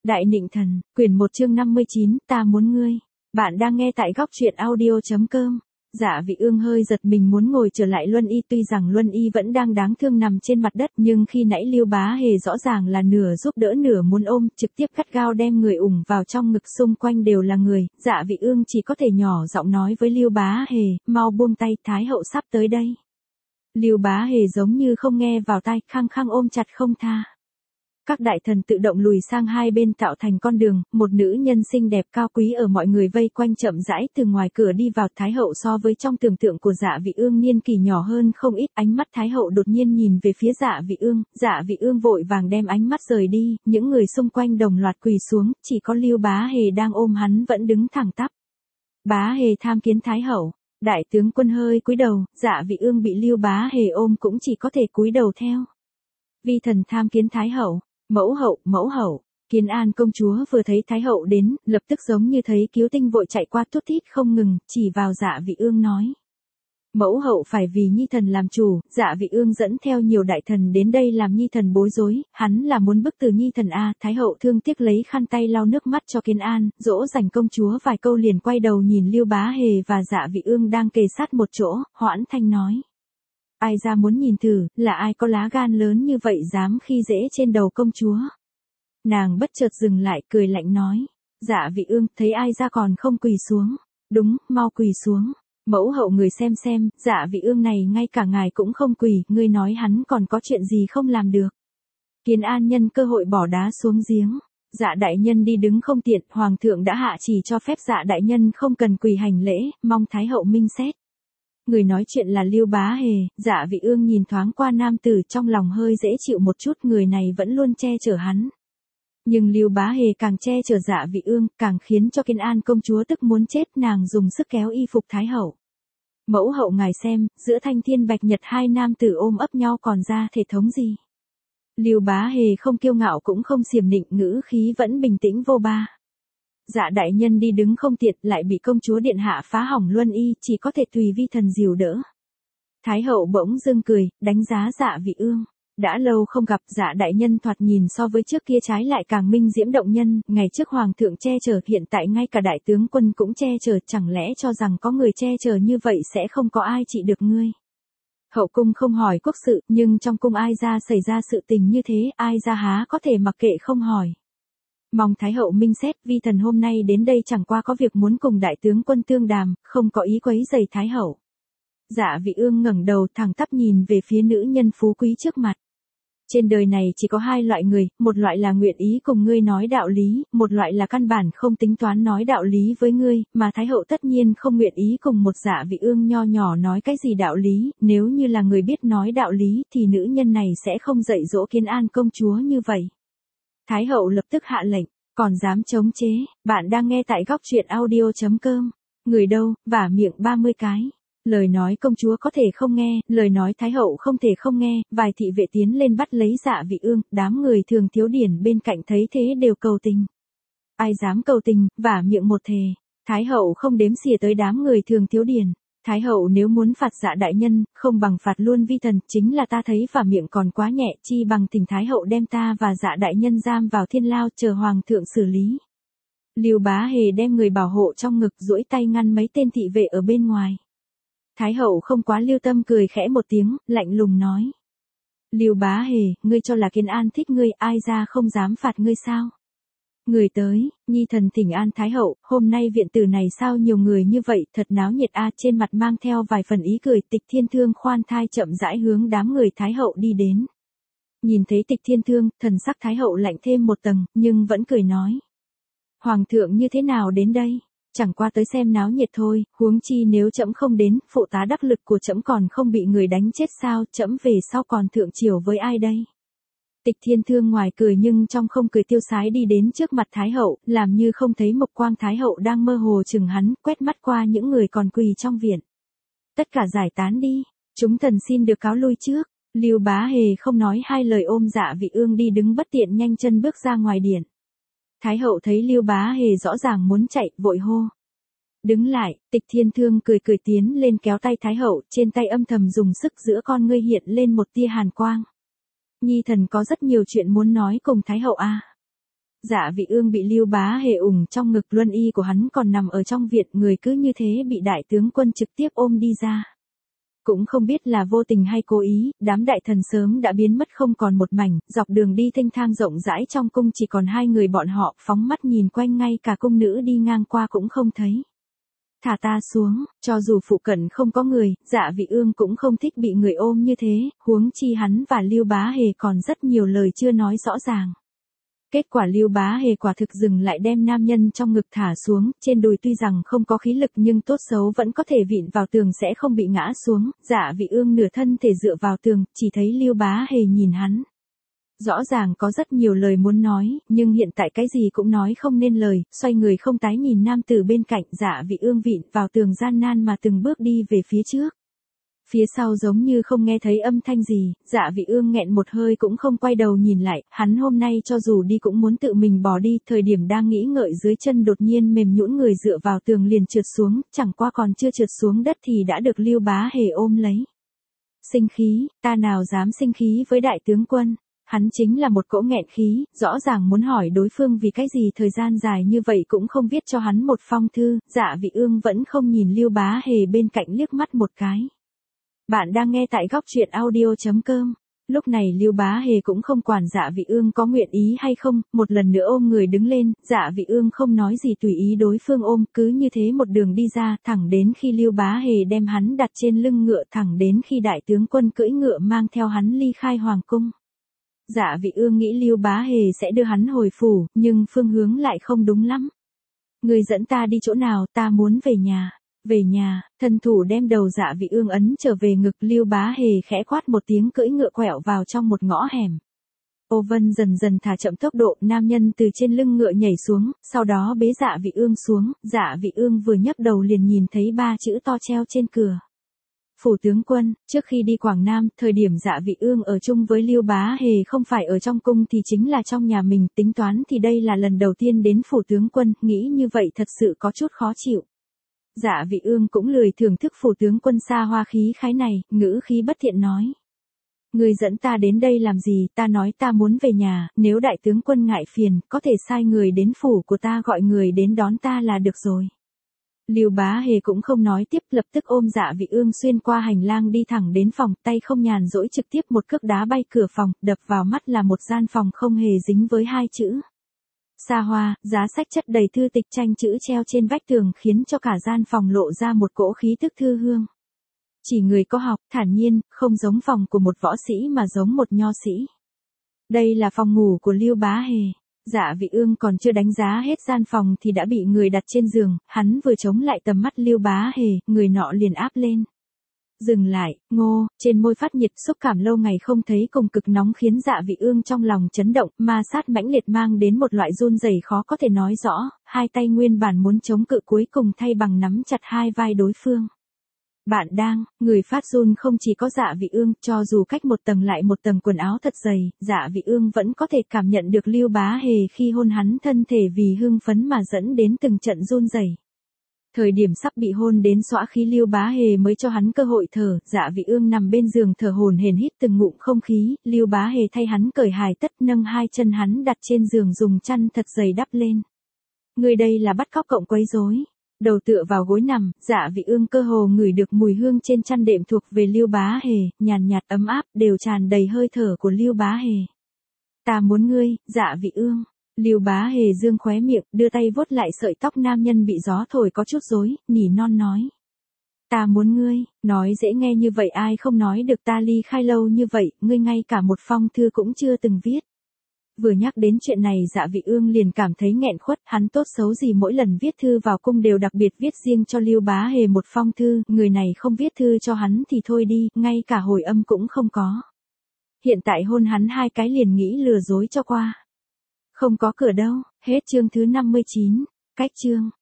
Đại Nịnh Thần, quyển 1 chương 59, ta muốn ngươi. Bạn đang nghe tại góc truyện audio.com. Dạ Vị Ương hơi giật mình muốn ngồi trở lại Luân Y, tuy rằng Luân Y vẫn đang đáng thương nằm trên mặt đất, nhưng khi nãy Lưu Bá Hề rõ ràng là nửa giúp đỡ nửa muốn ôm, trực tiếp gắt gao đem người ủng vào trong ngực, xung quanh đều là người. Dạ Vị Ương chỉ có thể nhỏ giọng nói với Lưu Bá Hề, mau buông tay, Thái hậu sắp tới đây. Lưu Bá Hề giống như không nghe vào tai, khăng khăng ôm chặt không tha. Các đại thần tự động lùi sang hai bên tạo thành con đường, một nữ nhân xinh đẹp cao quý ở mọi người vây quanh chậm rãi từ ngoài cửa đi vào. Thái hậu so với trong tưởng tượng của Dạ Vị Ương niên kỷ nhỏ hơn không ít, ánh mắt Thái hậu đột nhiên nhìn về phía Dạ Vị Ương vội vàng đem ánh mắt rời đi, những người xung quanh đồng loạt quỳ xuống, chỉ có Lưu Bá Hề đang ôm hắn vẫn đứng thẳng tắp. Bá Hề tham kiến Thái hậu. Đại tướng quân hơi cúi đầu, Dạ Vị Ương bị Lưu Bá Hề ôm cũng chỉ có thể cúi đầu theo. Vi thần tham kiến Thái hậu. Mẫu hậu, Kiến An công chúa vừa thấy Thái hậu đến, lập tức giống như thấy cứu tinh vội chạy qua thút thít không ngừng, chỉ vào Dạ Vị Ương nói. Mẫu hậu phải vì nhi thần làm chủ. Dạ Vị Ương dẫn theo nhiều đại thần đến đây làm nhi thần bối rối, hắn là muốn bức từ nhi thần a. Thái hậu thương tiếc lấy khăn tay lau nước mắt cho Kiến An, dỗ dành công chúa vài câu liền quay đầu nhìn Lưu Bá Hề và Dạ Vị Ương đang kề sát một chỗ, hoãn thanh nói. Ai ra muốn nhìn thử, là ai có lá gan lớn như vậy dám khi dễ trên đầu công chúa. Nàng bất chợt dừng lại, cười lạnh nói. Dạ Vị Ương, thấy ai ra còn không quỳ xuống. Đúng, mau quỳ xuống. Mẫu hậu người xem, Dạ Vị Ương này ngay cả ngài cũng không quỳ, ngươi nói hắn còn có chuyện gì không làm được. Kiến An nhân cơ hội bỏ đá xuống giếng. Dạ đại nhân đi đứng không tiện, hoàng thượng đã hạ chỉ cho phép Dạ đại nhân không cần quỳ hành lễ, mong Thái hậu minh xét. Người nói chuyện là Lưu Bá Hề. Dạ Vị Ương nhìn thoáng qua nam tử, trong lòng hơi dễ chịu một chút, người này vẫn luôn che chở hắn. Nhưng Lưu Bá Hề càng che chở Dạ Vị Ương, càng khiến cho Kiến An công chúa tức muốn chết, nàng dùng sức kéo y phục Thái hậu. Mẫu hậu ngài xem, giữa thanh thiên bạch nhật hai nam tử ôm ấp nhau còn ra thể thống gì. Lưu Bá Hề không kiêu ngạo cũng không xiểm nịnh, ngữ khí vẫn bình tĩnh vô ba. Dạ đại nhân đi đứng không tiện, lại bị công chúa điện hạ phá hỏng Luân Y, chỉ có thể tùy vi thần dìu đỡ. Thái hậu bỗng dưng cười, đánh giá Dạ Vị Ương. Đã lâu không gặp, Dạ đại nhân thoạt nhìn so với trước kia trái lại càng minh diễm động nhân, ngày trước hoàng thượng che chở, hiện tại ngay cả đại tướng quân cũng che chở, chẳng lẽ cho rằng có người che chở như vậy sẽ không có ai trị được ngươi. Hậu cung không hỏi quốc sự, nhưng trong cung ai ra xảy ra sự tình như thế, ai ra há có thể mặc kệ không hỏi. Mong Thái hậu minh xét, vi thần hôm nay đến đây chẳng qua có việc muốn cùng đại tướng quân tương đàm, không có ý quấy rầy Thái hậu. Dạ Vị Ương ngẩng đầu thẳng tắp nhìn về phía nữ nhân phú quý trước mặt. Trên đời này chỉ có hai loại người, một loại là nguyện ý cùng ngươi nói đạo lý, một loại là căn bản không tính toán nói đạo lý với ngươi, mà Thái hậu tất nhiên không nguyện ý cùng một Dạ Vị Ương nho nhỏ nói cái gì đạo lý, nếu như là người biết nói đạo lý thì nữ nhân này sẽ không dạy dỗ Kiến An công chúa như vậy. Thái hậu lập tức hạ lệnh, còn dám chống chế. Bạn đang nghe tại góc truyện audio.com. Người đâu, vả miệng 30 cái. Lời nói công chúa có thể không nghe, lời nói Thái hậu không thể không nghe. Vài thị vệ tiến lên bắt lấy Dạ Vị Ương, đám người Thường Thiếu Điển bên cạnh thấy thế đều cầu tình. Ai dám cầu tình, vả miệng một thề. Thái hậu không đếm xỉa tới đám người Thường Thiếu Điển. Thái hậu nếu muốn phạt Dạ đại nhân, không bằng phạt luôn vi thần, chính là ta thấy vả miệng còn quá nhẹ, chi bằng thỉnh Thái hậu đem ta và Dạ đại nhân giam vào thiên lao chờ hoàng thượng xử lý. Lưu Bá Hề đem người bảo hộ trong ngực, duỗi tay ngăn mấy tên thị vệ ở bên ngoài. Thái hậu không quá lưu tâm, cười khẽ một tiếng, lạnh lùng nói. Lưu Bá Hề, ngươi cho là Kiến An thích ngươi, ai ra không dám phạt ngươi sao? Người tới, nhi thần thỉnh an Thái hậu, hôm nay viện tử này sao nhiều người như vậy, thật náo nhiệt a. Trên mặt mang theo vài phần ý cười, Tịch Thiên Thương khoan thai chậm rãi hướng đám người Thái hậu đi đến. Nhìn thấy Tịch Thiên Thương, thần sắc Thái hậu lạnh thêm một tầng, nhưng vẫn cười nói. Hoàng thượng như thế nào đến đây? Chẳng qua tới xem náo nhiệt thôi, huống chi nếu trẫm không đến, phụ tá đắc lực của trẫm còn không bị người đánh chết sao, trẫm về sau còn thượng triều với ai đây? Tịch Thiên Thương ngoài cười nhưng trong không cười tiêu sái đi đến trước mặt Thái hậu, làm như không thấy Mộc Quang Thái hậu đang mơ hồ chừng hắn, quét mắt qua những người còn quỳ trong viện. Tất cả giải tán đi, chúng thần xin được cáo lui trước. Lưu Bá Hề không nói hai lời ôm Dạ Vị Ương đi đứng bất tiện nhanh chân bước ra ngoài điện. Thái hậu thấy Lưu Bá Hề rõ ràng muốn chạy, vội hô. Đứng lại. Tịch Thiên Thương cười cười tiến lên kéo tay Thái hậu, trên tay âm thầm dùng sức, giữa con ngươi hiện lên một tia hàn quang. Nhi thần có rất nhiều chuyện muốn nói cùng Thái hậu a. Dạ Vị Ương bị Lưu Bá Hề ủng trong ngực, luân y của hắn còn nằm ở trong viện, người cứ như thế bị đại tướng quân trực tiếp ôm đi ra. Cũng không biết là vô tình hay cố ý, đám đại thần sớm đã biến mất không còn một mảnh, dọc đường đi thênh thang rộng rãi trong cung chỉ còn hai người bọn họ, phóng mắt nhìn quanh ngay cả cung nữ đi ngang qua cũng không thấy. Thả ta xuống, cho dù phụ cận không có người, Dạ Vị Ương cũng không thích bị người ôm như thế, huống chi hắn và Lưu Bá Hề còn rất nhiều lời chưa nói rõ ràng. Kết quả Lưu Bá Hề quả thực dừng lại đem nam nhân trong ngực thả xuống, trên đùi tuy rằng không có khí lực nhưng tốt xấu vẫn có thể vịn vào tường sẽ không bị ngã xuống, Dạ Vị Ương nửa thân thể dựa vào tường, chỉ thấy Lưu Bá Hề nhìn hắn. Rõ ràng có rất nhiều lời muốn nói, nhưng hiện tại cái gì cũng nói không nên lời, xoay người không tái nhìn nam tử bên cạnh, Dạ Vị Ương vịn vào tường gian nan mà từng bước đi về phía trước. Phía sau giống như không nghe thấy âm thanh gì, Dạ Vị Ương nghẹn một hơi cũng không quay đầu nhìn lại, hắn hôm nay cho dù đi cũng muốn tự mình bỏ đi, thời điểm đang nghĩ ngợi dưới chân đột nhiên mềm nhũn, người dựa vào tường liền trượt xuống, chẳng qua còn chưa trượt xuống đất thì đã được Lưu Bá Hề ôm lấy. Sinh khí, ta nào dám sinh khí với đại tướng quân. Hắn chính là một cỗ nghẹn khí, rõ ràng muốn hỏi đối phương vì cái gì thời gian dài như vậy cũng không viết cho hắn một phong thư, Dạ Vị Ương vẫn không nhìn Lưu Bá Hề bên cạnh liếc mắt một cái. Bạn đang nghe tại góc truyện audio.com. Lúc này Lưu Bá Hề cũng không quản Dạ Vị Ương có nguyện ý hay không, một lần nữa ôm người đứng lên, Dạ Vị Ương không nói gì tùy ý đối phương ôm, cứ như thế một đường đi ra, thẳng đến khi Lưu Bá Hề đem hắn đặt trên lưng ngựa, thẳng đến khi đại tướng quân cưỡi ngựa mang theo hắn ly khai hoàng cung. Dạ Vị Ương nghĩ Lưu Bá Hề sẽ đưa hắn hồi phủ, nhưng phương hướng lại không đúng lắm. Người dẫn ta đi chỗ nào, ta muốn về nhà. Về nhà, thân thủ đem đầu Dạ Vị Ương ấn trở về ngực, Lưu Bá Hề khẽ quát một tiếng cưỡi ngựa quẹo vào trong một ngõ hẻm. Ô Vân dần dần thả chậm tốc độ, nam nhân từ trên lưng ngựa nhảy xuống, sau đó bế Dạ Vị Ương xuống, Dạ Vị Ương vừa nhấc đầu liền nhìn thấy 3 chữ to treo trên cửa. Phủ tướng quân, trước khi đi Quảng Nam, thời điểm Dạ Vị Ương ở chung với Lưu Bá Hề không phải ở trong cung thì chính là trong nhà mình, tính toán thì đây là lần đầu tiên đến phủ tướng quân, nghĩ như vậy thật sự có chút khó chịu. Dạ Vị Ương cũng lười thưởng thức phủ tướng quân xa hoa khí khái này, ngữ khí bất thiện nói. Người dẫn ta đến đây làm gì, ta nói ta muốn về nhà, nếu đại tướng quân ngại phiền, có thể sai người đến phủ của ta gọi người đến đón ta là được rồi. Lưu Bá Hề cũng không nói tiếp, lập tức ôm Dạ Vị Ương xuyên qua hành lang đi thẳng đến phòng, tay không nhàn rỗi trực tiếp một cước đá bay cửa phòng, đập vào mắt là một gian phòng không hề dính với 2 chữ. Xa hoa, giá sách chất đầy thư tịch, tranh chữ treo trên vách tường khiến cho cả gian phòng lộ ra một cỗ khí tức thư hương. Chỉ người có học, thản nhiên, không giống phòng của một võ sĩ mà giống một nho sĩ. Đây là phòng ngủ của Lưu Bá Hề. Dạ Vị Ương còn chưa đánh giá hết gian phòng thì đã bị người đặt trên giường, hắn vừa chống lại tầm mắt Lưu Bá Hề, người nọ liền áp lên. Dừng lại, ngô, trên môi phát nhiệt, xúc cảm lâu ngày không thấy cùng cực nóng khiến Dạ Vị Ương trong lòng chấn động, ma sát mãnh liệt mang đến một loại run rẩy khó có thể nói rõ, hai tay nguyên bản muốn chống cự cuối cùng thay bằng nắm chặt hai vai đối phương. Bạn đang, người phát run không chỉ có Dạ Vị Ương, cho dù cách một tầng lại một tầng quần áo thật dày, Dạ Vị Ương vẫn có thể cảm nhận được Lưu Bá Hề khi hôn hắn thân thể vì hưng phấn mà dẫn đến từng trận run rẩy. Thời điểm sắp bị hôn đến xõa khí, Lưu Bá Hề mới cho hắn cơ hội thở, Dạ Vị Ương nằm bên giường thở hổn hển hít từng ngụm không khí, Lưu Bá Hề thay hắn cởi hài tất, nâng hai chân hắn đặt trên giường dùng chăn thật dày đắp lên. Người đây là bắt cóc cộng quấy rối. Đầu tựa vào gối nằm, Dạ Vị Ương cơ hồ ngửi được mùi hương trên chăn đệm thuộc về Lưu Bá Hề, nhàn nhạt ấm áp, đều tràn đầy hơi thở của Lưu Bá Hề. Ta muốn ngươi, Dạ Vị Ương. Lưu Bá Hề dương khóe miệng, đưa tay vuốt lại sợi tóc nam nhân bị gió thổi có chút rối, nỉ non nói. Ta muốn ngươi, nói dễ nghe như vậy ai không nói được, ta ly khai lâu như vậy, ngươi ngay cả một phong thư cũng chưa từng viết. Vừa nhắc đến chuyện này Dạ Vị Ương liền cảm thấy nghẹn khuất, hắn tốt xấu gì mỗi lần viết thư vào cung đều đặc biệt viết riêng cho Lưu Bá Hề một phong thư, người này không viết thư cho hắn thì thôi đi, ngay cả hồi âm cũng không có. Hiện tại hôn hắn 2 cái liền nghĩ lừa dối cho qua. Không có cửa đâu, hết chương thứ 59, cách chương.